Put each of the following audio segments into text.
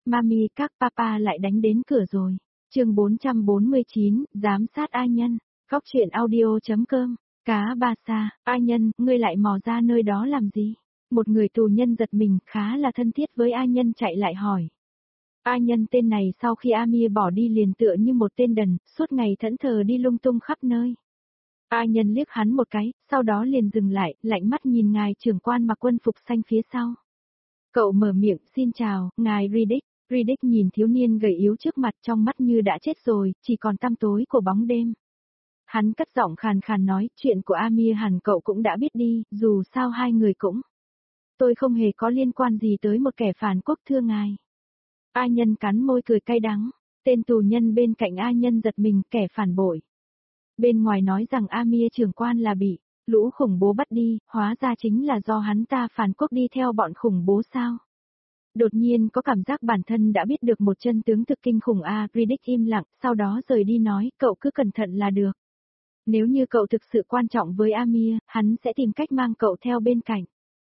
Mami các papa lại đánh đến cửa rồi. Chương 449, giám sát A Nhân. Góc truyện audio.com. Cá ba sa, A Nhân, ngươi lại mò ra nơi đó làm gì? Một người tù nhân giật mình, khá là thân thiết với A Nhân chạy lại hỏi. A Nhân tên này sau khi Amir bỏ đi liền tựa như một tên đần, suốt ngày thẫn thờ đi lung tung khắp nơi. A Nhân liếc hắn một cái, sau đó liền dừng lại, lạnh mắt nhìn ngài trưởng quan mặc quân phục xanh phía sau. Cậu mở miệng, xin chào, ngài Riddick. Riddick nhìn thiếu niên gầy yếu trước mặt trong mắt như đã chết rồi, chỉ còn tăm tối của bóng đêm. Hắn cất giọng khàn khàn nói, chuyện của Amir hẳn cậu cũng đã biết đi, dù sao hai người cũng. Tôi không hề có liên quan gì tới một kẻ phản quốc thưa ngài. A Nhân cắn môi cười cay đắng, tên tù nhân bên cạnh A Nhân giật mình, kẻ phản bội. Bên ngoài nói rằng Amir trưởng quan là bị lũ khủng bố bắt đi, hóa ra chính là do hắn ta phản quốc đi theo bọn khủng bố sao. Đột nhiên có cảm giác bản thân đã biết được một chân tướng thực kinh khủng. Riddick im lặng, sau đó rời đi nói, cậu cứ cẩn thận là được. Nếu như cậu thực sự quan trọng với Amir, hắn sẽ tìm cách mang cậu theo bên cạnh.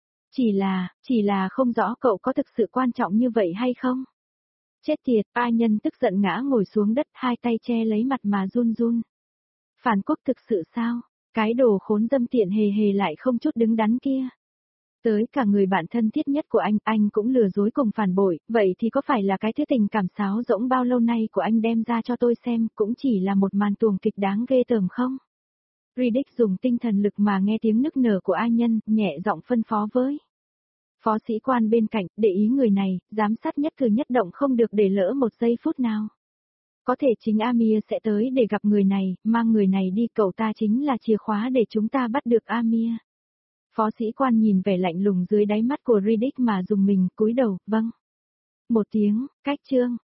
Chỉ là không rõ cậu có thực sự quan trọng như vậy hay không? Chết tiệt, A Nhân tức giận ngã ngồi xuống đất, hai tay che lấy mặt mà run run. Phản quốc thực sự sao? Cái đồ khốn dâm tiện hề hề lại không chút đứng đắn kia. Tới cả người bạn thân thiết nhất của anh cũng lừa dối cùng phản bội, vậy thì có phải là cái thứ tình cảm sáo rỗng bao lâu nay của anh đem ra cho tôi xem cũng chỉ là một màn tuồng kịch đáng ghê tởm không? Riddick dùng tinh thần lực mà nghe tiếng nức nở của A Nhân, nhẹ giọng phân phó với phó sĩ quan bên cạnh, để ý người này, giám sát nhất cử nhất động không được để lỡ một giây phút nào. Có thể chính Amir sẽ tới để gặp người này, mang người này đi, cậu ta chính là chìa khóa để chúng ta bắt được Amir. Phó sĩ quan nhìn vẻ lạnh lùng dưới đáy mắt của Riddick mà dùng mình, cúi đầu, vâng. Một tiếng, cách chương.